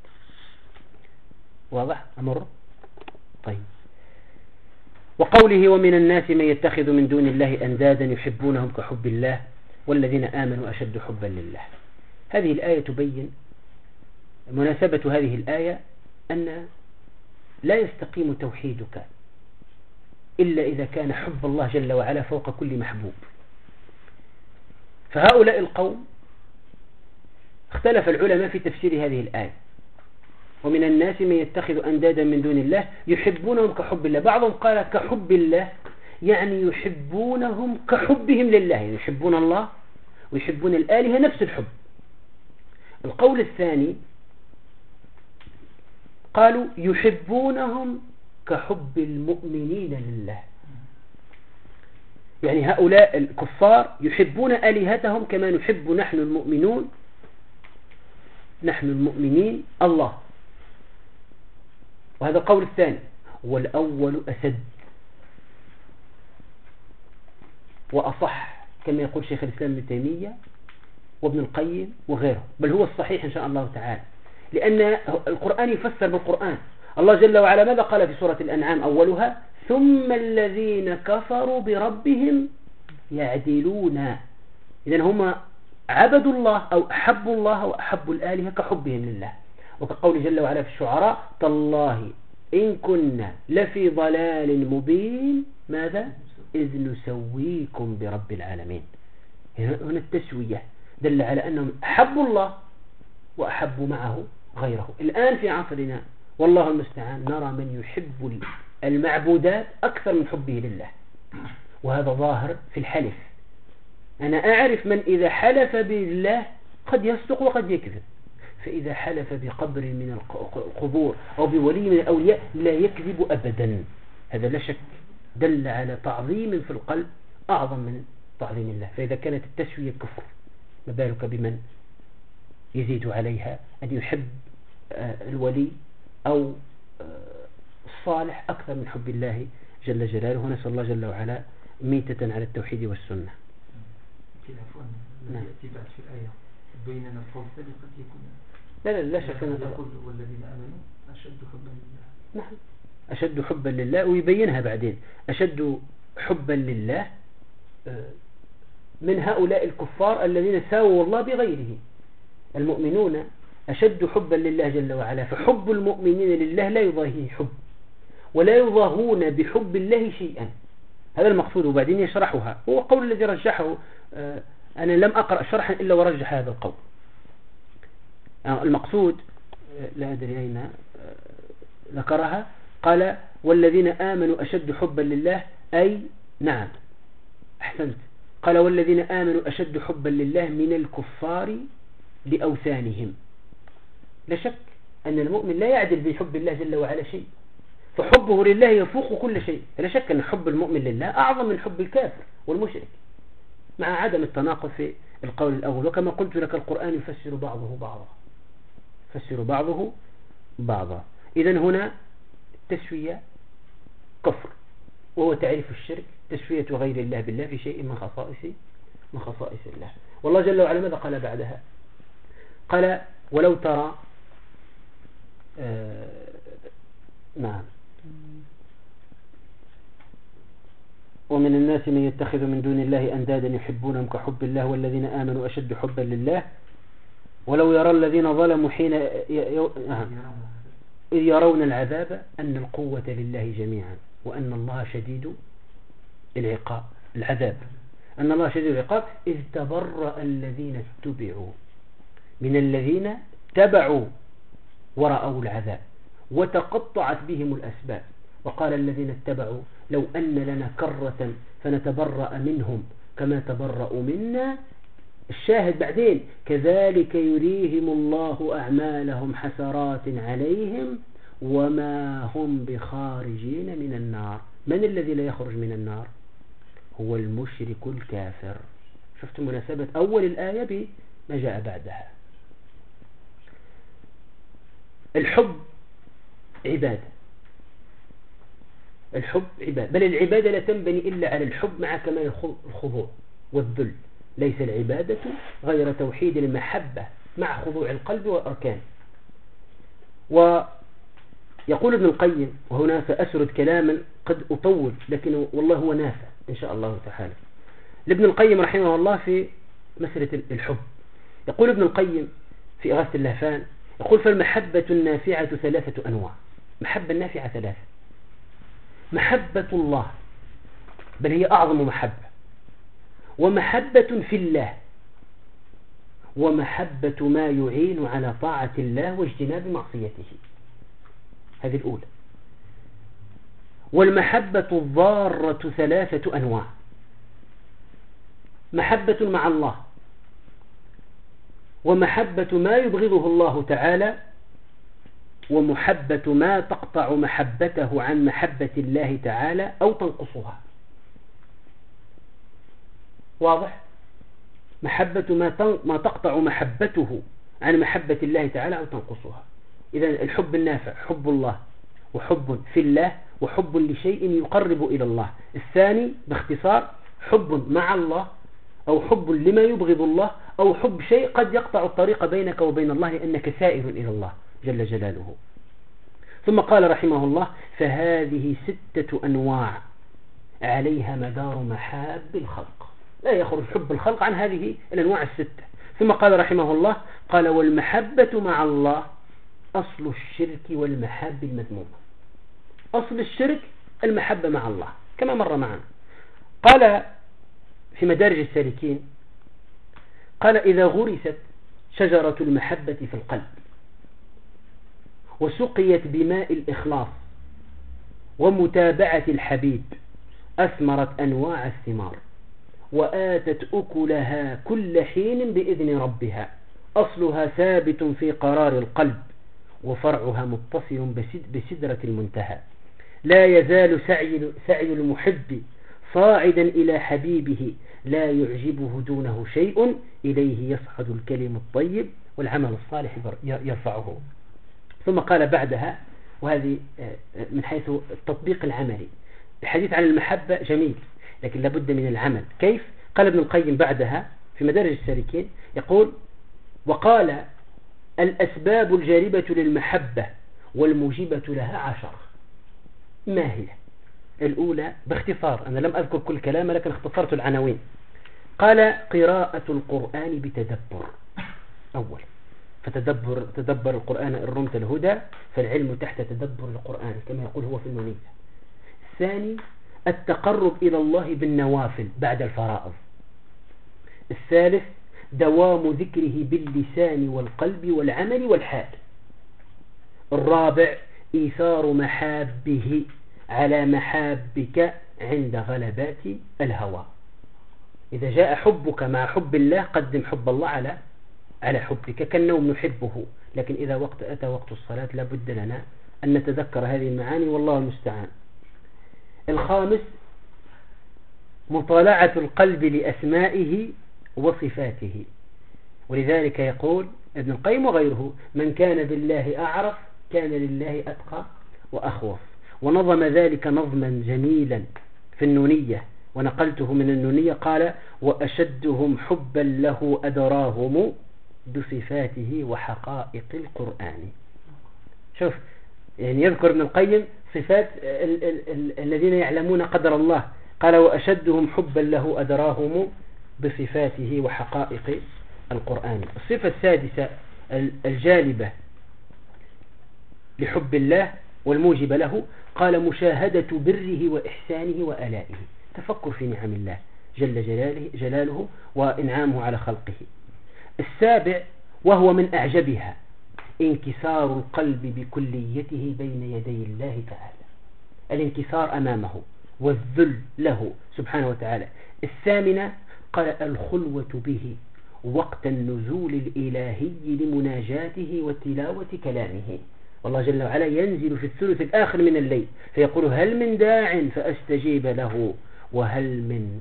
واضح؟ أمر؟ طيب. وقوله: ومن الناس من يتخذ من دون الله أندادا يحبونهم كحب الله والذين آمنوا أشد حبا لله. هذه الآية تبين مناسبة هذه الآية أن لا يستقيم توحيدك إلا إذا كان حب الله جل وعلا فوق كل محبوب. فهؤلاء القوم اختلف العلماء في تفسير هذه الآية: ومن الناس من يتخذ أندادا من دون الله يحبونهم كحب الله. بعضهم قال كحب الله يعني يحبونهم كحبهم لله، يعني يحبون الله ويحبون الآلهة نفس الحب. القول الثاني قالوا يحبونهم كحب المؤمنين لله، يعني هؤلاء الكفار يحبون آلهتهم كما نحب نحن المؤمنين الله. وهذا القول الثاني، والأول أسد وأصح كما يقول شيخ الإسلام ابن تيمية وابن القيم وغيره، بل هو الصحيح إن شاء الله تعالى، لأن القرآن يفسر بالقرآن. الله جل وعلا ماذا قال في سورة الأنعام أولها: ثم الذين كفروا بربهم يعدلون. إذن هم عبدوا الله أو أحبوا الله وأحبوا الآلهة كحبهم لله. وكقول جل وعلا في الشعراء: تالله إن كنا لفي ضلال مبين ماذا إذ نسويكم برب العالمين. هنا التسوية دل على أنهم أحبوا الله وأحبوا معه غيره. الآن في عصرنا والله المستعان نرى من يحب المعبودات أكثر من حبه لله، وهذا ظاهر في الحلف. أنا أعرف من إذا حلف بالله قد يصدق وقد يكذب، فإذا حلف بقبر من القبور أو بولي من الأولياء لا يكذب أبدا. هذا لا شك دل على تعظيم في القلب أعظم من تعظيم الله. فإذا كانت التسوية كفر، ما بالك بمن يزيد عليها أن يحب الولي أو الصالح أكثر من حب الله جل جلاله. ونسأل الله جل وعلا ميتة على التوحيد والسنة. عفوا الذي يأتي بعد في الآية بيننا القول الثاني قد يكون لا شك يقول والذين آمنوا أشد حبا لله. نعم أشد حبا لله، ويبينها بعدين أشد حبا لله من هؤلاء الكفار الذين ساووا الله بغيره. المؤمنون أشد حبا لله جل وعلا، فحب المؤمنين لله لا يضاهيه حب، ولا يضاهون بحب الله شيئا. هذا المقصود. وبعدين يشرحها، هو قول الذي رجحه. أنا لم أقرأ شرحا إلا ورجح هذا القول. المقصود لا أدري أين ذكرها، قال والذين آمنوا أشد حبا لله، أي نعم أحسنت، قال والذين آمنوا أشد حبا لله من الكفار لأوثانهم. لا شك أن المؤمن لا يعدل بحب الله جل وعلا شيء، فحبه لله يفوق كل شيء. لا شك أن حب المؤمن لله أعظم من حب الكافر والمشرك، مع عدم التناقض في القول الأول. وكما قلت لك القرآن يفسر بعضه بعضا. إذن هنا التسوية كفر، وهو تعريف الشرك تسوية غير الله بالله في شيء من خصائص الله. والله جل وعلا ماذا قال بعدها؟ قال ولو ترى نعم ومن الناس من يتخذ من دون الله أندادا يحبونهم كحب الله والذين آمنوا أشد حبا لله ولو يرى الذين ظلموا حين إذ يرون العذاب أن القوة لله جميعا وأن الله شديد العذاب أن الله شديد العقاب إذ تبرأ الذين اتبعوا من الذين تبعوا ورأوا العذاب وتقطعت بهم الأسباب وقال الذين اتبعوا لو أن لنا كرة فنتبرأ منهم كما تبرأوا منا. الشاهد بعدين كذلك يريهم الله أعمالهم حسرات عليهم وما هم بخارجين من النار. من الذي لا يخرج من النار؟ هو المشرك الكافر. شفت مناسبة أول الآية بما جاء بعدها. الحب عبادة، الحب عبادة، بل العبادة لا تنبني إلا على الحب مع كمال الخضوع والذل. ليس العبادة غير توحيد المحبة مع خضوع القلب وأركانه. ويقول ابن القيم، وهنا سأسرد كلاما قد أطول لكن والله هو نافع إن شاء الله تعالى. لابن القيم رحمه الله في مسألة الحب يقول ابن القيم في إغاثة اللهفان يقول فالمحبة النافعة ثلاثة أنواع. محبة النافعة ثلاثة: محبة الله بل هي أعظم محبة، ومحبة في الله، ومحبة ما يعين على طاعة الله واجتناب معصيته. هذه الأولى. والمحبة الضارة ثلاثة أنواع: محبة مع الله، ومحبة ما يبغضه الله تعالى، ومحبة ما تقطع محبته عن محبة الله تعالى أو تنقصها. واضح؟ محبة ما تقطع محبته عن محبة الله تعالى أو تنقصها. إذن الحب النافع حب الله، وحب في الله، وحب لشيء يقرب إلى الله. الثاني باختصار حب مع الله، أو حب لما يبغض الله، أو حب شيء قد يقطع الطريق بينك وبين الله لأنك سائر إلى الله جل جلاله. ثم قال رحمه الله فهذه 6 أنواع عليها مدار محاب الخلق. لا يخرج حب الخلق عن هذه الأنواع 6. ثم قال رحمه الله قال والمحبة مع الله أصل الشرك والمحاب المذمومة. أصل الشرك المحبة مع الله كما مر معنا. قال في مدارج السالكين، قال إذا غرست شجرة المحبة في القلب وسقيت بماء الإخلاص ومتابعة الحبيب أثمرت أنواع الثمار وآتت أكلها كل حين بإذن ربها، أصلها ثابت في قرار القلب وفرعها متصل بسدرة المنتهى. لا يزال سعي المحب صاعدا إلى حبيبه، لا يعجبه دونه شيء، إليه يصعد الكلم الطيب والعمل الصالح يرفعه. ثم قال بعدها، وهذه من حيث التطبيق العملي، الحديث عن المحبة جميل لكن لابد من العمل. كيف؟ قال ابن القيم بعدها في مدارج السالكين يقول: وقال الأسباب الجالبة للمحبة والموجبة لها 10. ما هي؟ الأولى باختصار، أنا لم أذكر كل كلام لكن اختصرت العناوين. قال: قراءة القرآن بتدبر، أول، فتدبر القرآن إن رمت الهدى، فالعلم تحت تدبر القرآن كما يقول هو في النونية. الثاني التقرب إلى الله بالنوافل بعد الفرائض. الثالث دوام ذكره باللسان والقلب والعمل والحال. الرابع إيثار محابه على محابك عند غلبات الهوى. إذا جاء حبك مع حب الله قدم حب الله على حبك، كالنوم نحبه، لكن إذا أتى وقت الصلاة لابد لنا أن نتذكر هذه المعاني والله المستعان. الخامس مطالعة القلب لأسمائه وصفاته، ولذلك يقول ابن القيم وغيره: من كان بالله أعرف كان لله أتقى وأخوف. ونظم ذلك نظما جميلا في النونية ونقلته من النونية، قال: وأشدهم حبا له أدراهم بصفاته وحقائق القرآن. شوف، يعني يذكر ابن القيم صفات الذين يعلمون قدر الله، قال: وأشدهم حبا له أدراهم بصفاته وحقائق القرآن. الصفة السادسة الجالبة لحب الله والموجب له، قال: مشاهدة بره وإحسانه وآلائه، تفكر في نعم الله جل جلاله وإنعامه على خلقه. السابع وهو من أعجبها انكسار القلب بكليته بين يدي الله تعالى، الانكسار أمامه والذل له سبحانه وتعالى. الثامنة قال: الخلوة به وقت النزول الإلهي لمناجاته وتلاوة كلامه، والله جل وعلا ينزل في الثلث الآخر من الليل فيقول: هل من داع فأستجيب له وهل من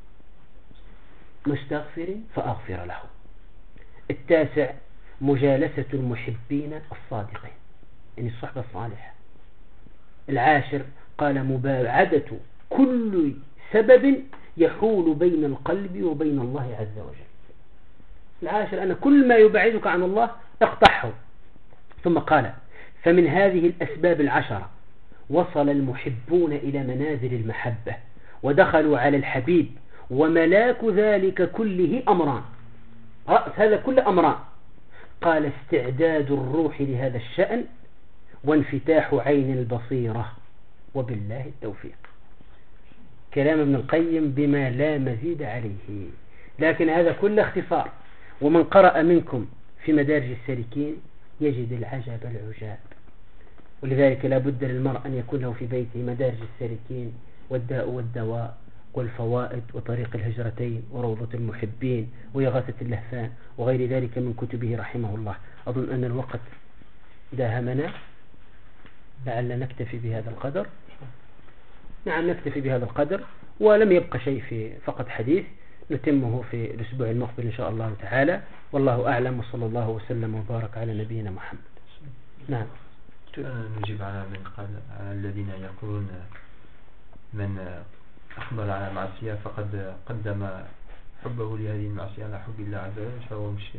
مستغفر فأغفر له. التاسع مجالسة المحبين الصادقين، يعني الصحبة الصالحة. العاشر قال: مباعدة كل سبب يحول بين القلب وبين الله عز وجل. العاشر أن كل ما يبعدك عن الله اقطعه. ثم قال: فمن هذه الأسباب 10 وصل المحبون إلى منازل المحبة ودخلوا على الحبيب، وملاك ذلك كله أمران، رأس هذا كل أمران. قال: استعداد الروح لهذا الشأن وانفتاح عين البصيرة، وبالله التوفيق. كلام ابن القيم بما لا مزيد عليه، لكن هذا كله اختصار. ومن قرأ منكم في مدارج السالكين يجد العجب العجاب، ولذلك لا بد للمرء أن يكون له في بيته مدارج السالكين والداء والدواء والفوائد وطريق الهجرتين وروضة المحبين وإغاثة اللهفان وغير ذلك من كتبه رحمه الله. أظن أن الوقت داهمنا، لعل نكتفي بهذا القدر. نعم، نكتفي بهذا القدر، ولم يبقى شيء في فقط حديث نتمه في الأسبوع المقبل إن شاء الله تعالى، والله أعلم، وصلى الله وسلم وبارك على نبينا محمد. نعم، نجيب على من قال على الذين يقولون من أقبل على معصية فقد قدم حبه لهذه المعصية على حب الله عز وجل فهو مشرك.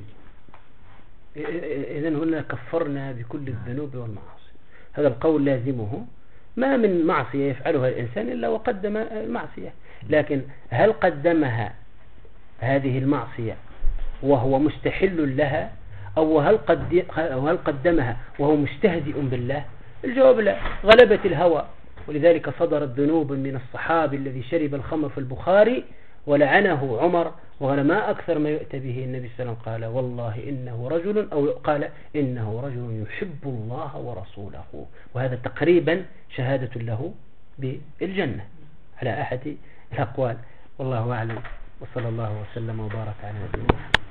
إذن هنا كفرنا بكل الذنوب والمعاصي. هذا القول لازمه، ما من معصية يفعلها الإنسان إلا وقدم المعصية، لكن هل قدمها هذه المعصية وهو مستحل لها، أو هل قدمها وهو مستهزئ بالله؟ الجواب لا، غلبة الهوى ولذلك صدرت ذنوب من الصحابي الذي شرب الخمر في البخاري ولعنه عمر، وقال ما أكثر ما يؤتى به النبي صلى الله عليه وسلم، قال والله إنه رجل، أو قال إنه رجل يحب الله ورسوله، وهذا تقريبا شهادة له بالجنة على أحد الأقوال. والله أعلم، وصلى الله وسلم وبارك على نبينا محمد.